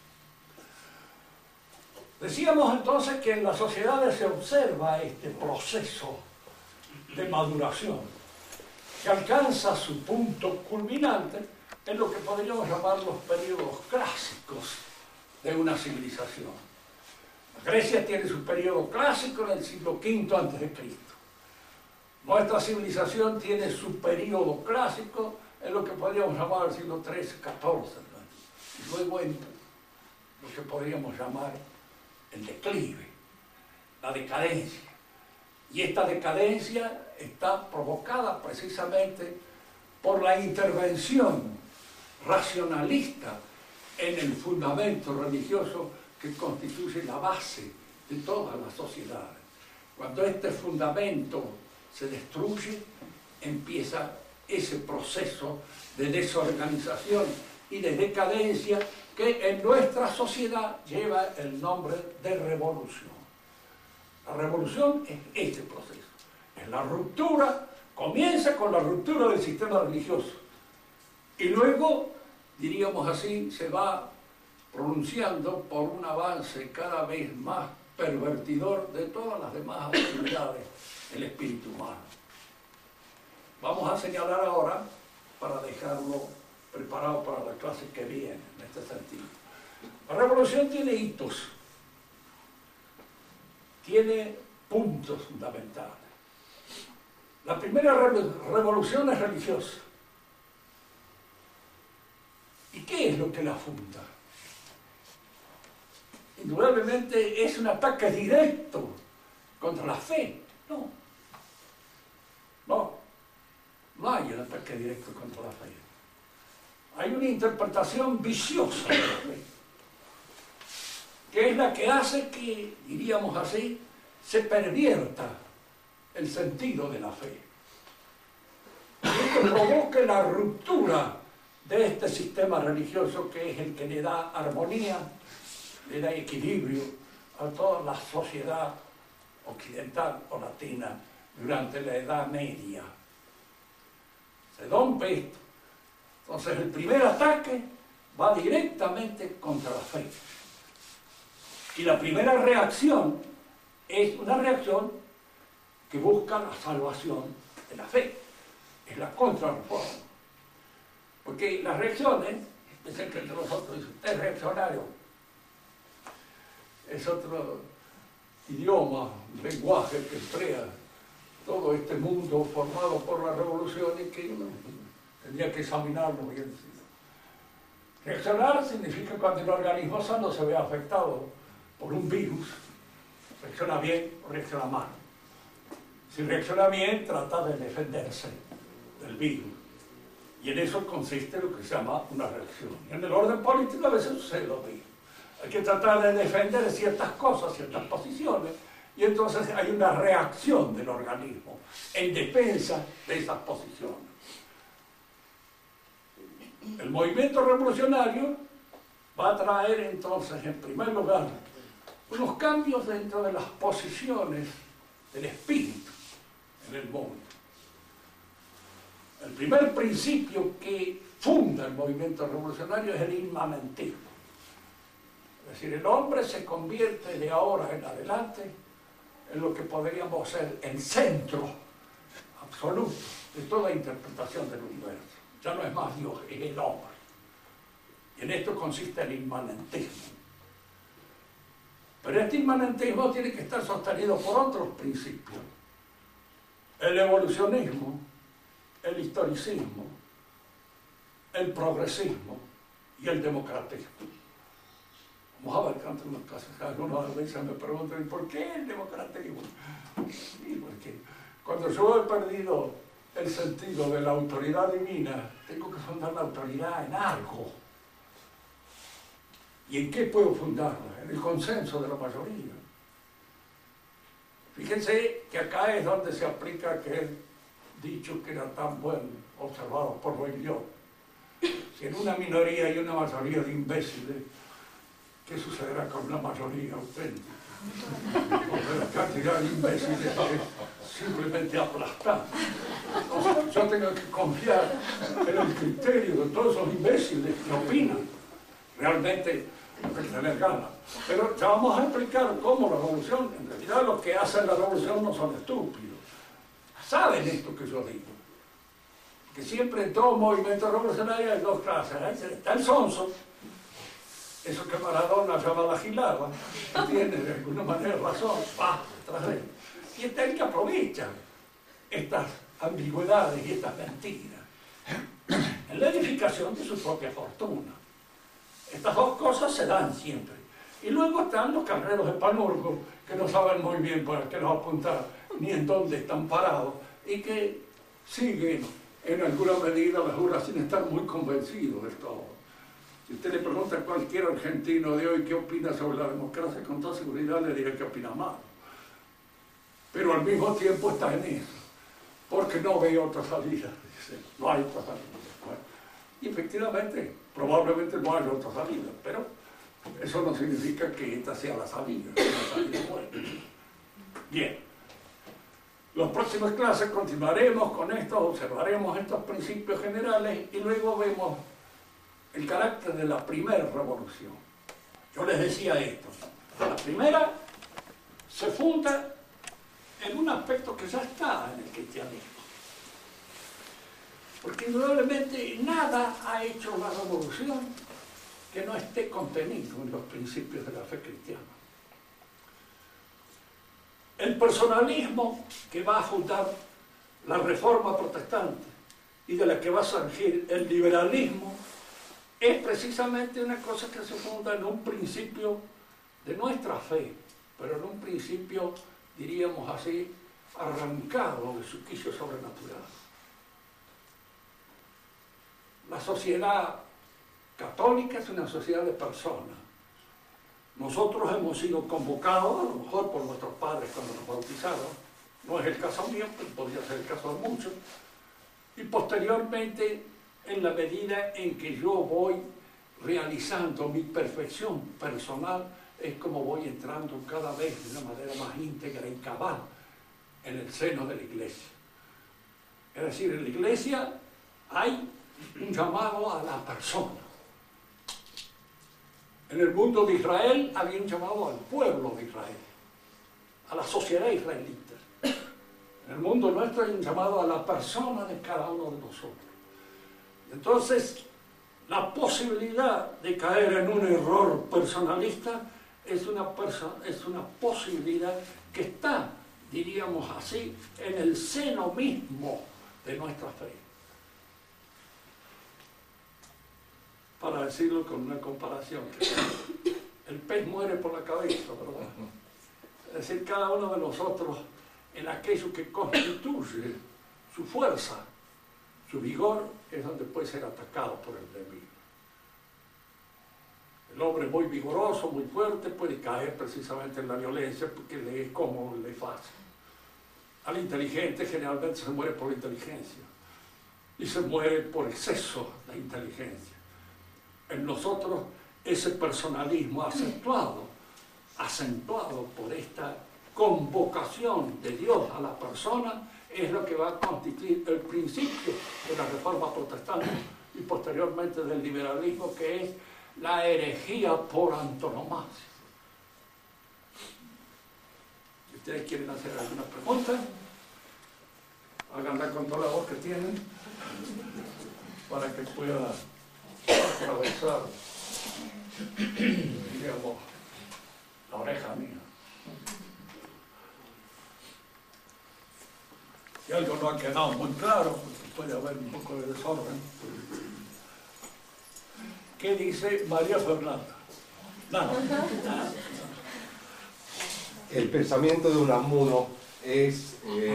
Decíamos entonces que en las sociedades se observa este proceso de maduración que alcanza su punto culminante en lo que podríamos llamar los periodos clásicos de una civilización. Grecia tiene su periodo clásico en el siglo V a.C. Nuestra civilización tiene su periodo clásico en lo que podríamos llamar el siglo XIII, XIV, ¿no? Y luego en lo que podríamos llamar el declive, la decadencia. Y esta decadencia está provocada precisamente por la intervención racionalista en el fundamento religioso que constituye la base de todas las sociedades. Cuando este fundamento se destruye, empieza ese proceso de desorganización y de decadencia que en nuestra sociedad lleva el nombre de revolución. La revolución es este proceso, es la ruptura, comienza con la ruptura del sistema religioso y luego, diríamos así, se va pronunciando por un avance cada vez más pervertidor de todas las demás actividades del espíritu humano. Vamos a señalar ahora, para dejarlo preparado para la clase que viene, en este sentido. La revolución tiene hitos, tiene puntos fundamentales. La primera revolución es religiosa. ¿Y qué lo que la funda? Indudablemente es un ataque directo contra la fe. No hay un ataque directo contra la fe. Hay una interpretación viciosa de la fe, que es la que hace que, diríamos así, se pervierta el sentido de la fe. Y esto provoca la ruptura de este sistema religioso que es el que le da armonía, le da equilibrio a toda la sociedad occidental o latina durante la Edad Media. Se rompe esto. Entonces el primer ataque va directamente contra la fe. Y la primera reacción es una reacción que busca la salvación de la fe. Es la contrarreforma. Porque las reacciones, dicen que entre nosotros dicen, es reaccionario. Es otro idioma, lenguaje que emplea todo este mundo formado por la revolución y que uno tendría que examinarlo bien. Reaccionar significa cuando el organismo sano se ve afectado por un virus. Reacciona bien o reacciona mal. Si reacciona bien, trata de defenderse del virus. Y en eso consiste lo que se llama una reacción. Y en el orden político a veces sucede lo mismo. Hay que tratar de defender ciertas cosas, ciertas posiciones, y entonces hay una reacción del organismo en defensa de esas posiciones. El movimiento revolucionario va a traer entonces, en primer lugar, unos cambios dentro de las posiciones del espíritu en el mundo. El primer principio que funda el movimiento revolucionario es el inmanentismo. Es decir, el hombre se convierte de ahora en adelante en lo que podríamos ser el centro absoluto de toda interpretación del universo. Ya no es más Dios, es el hombre. Y en esto consiste el inmanentismo. Pero este inmanentismo tiene que estar sostenido por otros principios. El evolucionismo, el historicismo, el progresismo y el democratismo. Vamos a ver cuántas cosas. Algunos a veces me preguntan, ¿por qué el democratismo? Sí, porque cuando yo he perdido el sentido de la autoridad divina, tengo que fundar la autoridad en algo. ¿Y en qué puedo fundarla? En el consenso de la mayoría. Fíjense que acá es donde se aplica aquel dicho que era tan bueno, observado por Boileau. Si en una minoría hay una mayoría de imbéciles, ¿qué sucederá con una mayoría auténtica? Porque la cantidad de imbéciles es simplemente aplastar. Entonces, yo tengo que confiar en el criterio de todos esos imbéciles que opinan. Realmente hay que tener ganas. Pero ya vamos a explicar cómo la revolución, en realidad lo que hacen la revolución no son estúpidos. Saben esto que yo digo. Que siempre en todo movimiento revolucionario hay dos clases. Está el sonso, eso que Maradona llama la gilada, que tiene de alguna manera razón, va detrás de él. Y está el que aprovecha estas ambigüedades y estas mentiras en la edificación de su propia fortuna. Estas dos cosas se dan siempre. Y luego están los carreros de Panurgo, que no saben muy bien para qué los apuntar, ni en dónde están parados, y que siguen en alguna medida la jura sin estar muy convencidos de todo. Si usted le pregunta a cualquier argentino de hoy qué opina sobre la democracia, con toda seguridad le dirá que opina mal. Pero al mismo tiempo está en eso, porque no ve otra salida. Dice, no hay otra salida. Bueno, y efectivamente, probablemente no haya otra salida, pero eso no significa que esta sea la salida, es una salida buena. Bien. Las próximas clases continuaremos con esto, observaremos estos principios generales y luego vemos el carácter de la primera revolución. Yo les decía esto. La primera se funda en un aspecto que ya está en el cristianismo. Porque indudablemente nada ha hecho la revolución que no esté contenido en los principios de la fe cristiana. El personalismo que va a fundar la reforma protestante y de la que va a surgir el liberalismo es precisamente una cosa que se funda en un principio de nuestra fe, pero en un principio, diríamos así, arrancado de su quicio sobrenatural. La sociedad católica es una sociedad de personas. Nosotros hemos sido convocados, a lo mejor por nuestros padres cuando nos bautizaron, no es el caso mío, pero podría ser el caso de muchos, y posteriormente, en la medida en que yo voy realizando mi perfección personal, es como voy entrando cada vez de una manera más íntegra y cabal en el seno de la Iglesia. Es decir, en la Iglesia hay un llamado a la persona. En el mundo de Israel había un llamado al pueblo de Israel, a la sociedad israelita. En el mundo nuestro hay un llamado a la persona de cada uno de nosotros. Entonces, la posibilidad de caer en un error personalista es una posibilidad que está, diríamos así, en el seno mismo de nuestra fe. Para decirlo con una comparación, el pez muere por la cabeza, ¿verdad? Es decir, cada uno de nosotros, en aquello que constituye su fuerza, su vigor, es donde puede ser atacado por el enemigo. El hombre muy vigoroso, muy fuerte, puede caer precisamente en la violencia porque le es cómodo, le es fácil. Al inteligente generalmente se muere por la inteligencia y se muere por exceso de inteligencia. En nosotros ese personalismo acentuado por esta convocación de Dios a la persona, es lo que va a constituir el principio de la Reforma Protestante y posteriormente del liberalismo, que es la herejía por antonomasia. Si ustedes quieren hacer alguna pregunta, háganla con toda la voz que tienen para que pueda atravesar, digamos, la oreja mía. Si algo no ha quedado muy claro, porque puede haber un poco de desorden. ¿Qué dice María Fernanda? Nada. El pensamiento de Unamuno es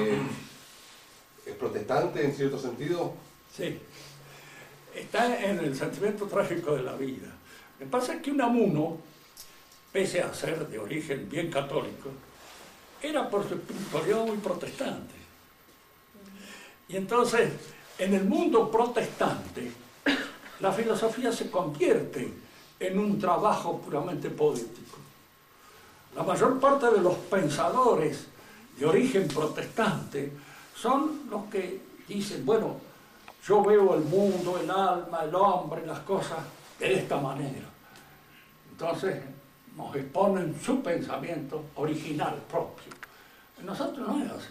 protestante en cierto sentido. Sí. Está en el sentimiento trágico de la vida. Lo que pasa es que Unamuno, pese a ser de origen bien católico, era por su espiritualidad muy protestante. Y entonces, en el mundo protestante, la filosofía se convierte en un trabajo puramente político. La mayor parte de los pensadores de origen protestante son los que dicen, bueno, yo veo el mundo, el alma, el hombre, las cosas de esta manera. Entonces nos exponen su pensamiento original propio. En nosotros no es así.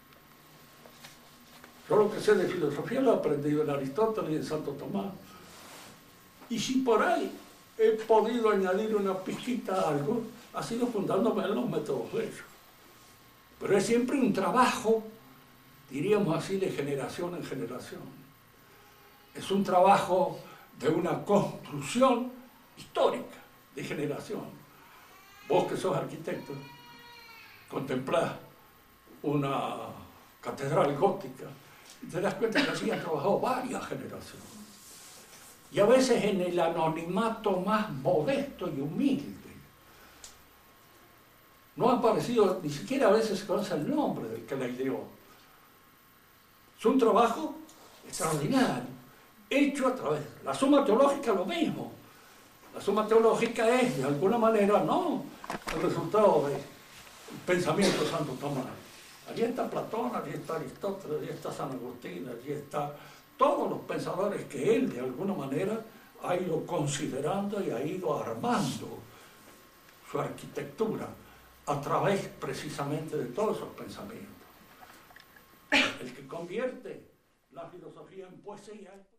Yo lo que sé de filosofía lo he aprendido en Aristóteles y en Santo Tomás. Y si por ahí he podido añadir una pizquita a algo, ha sido fundándome en los métodos de ellos. Pero es siempre un trabajo, diríamos así, de generación en generación. Es un trabajo de una construcción histórica, de generación. Vos que sos arquitecto, contemplás una catedral gótica y te das cuenta que así han trabajado varias generaciones. Y a veces en el anonimato más modesto y humilde. No ha aparecido, ni siquiera a veces se conoce el nombre del que la ideó. Es un trabajo extraordinario, hecho a través. La Suma Teológica lo mismo. La Suma Teológica es, de alguna manera, no el resultado del pensamiento de Santo Tomás. Allí está Platón, allí está Aristóteles, allí está San Agustín, allí está todos los pensadores que él, de alguna manera, ha ido considerando y ha ido armando su arquitectura a través precisamente de todos esos pensamientos. El que convierte la filosofía en poesía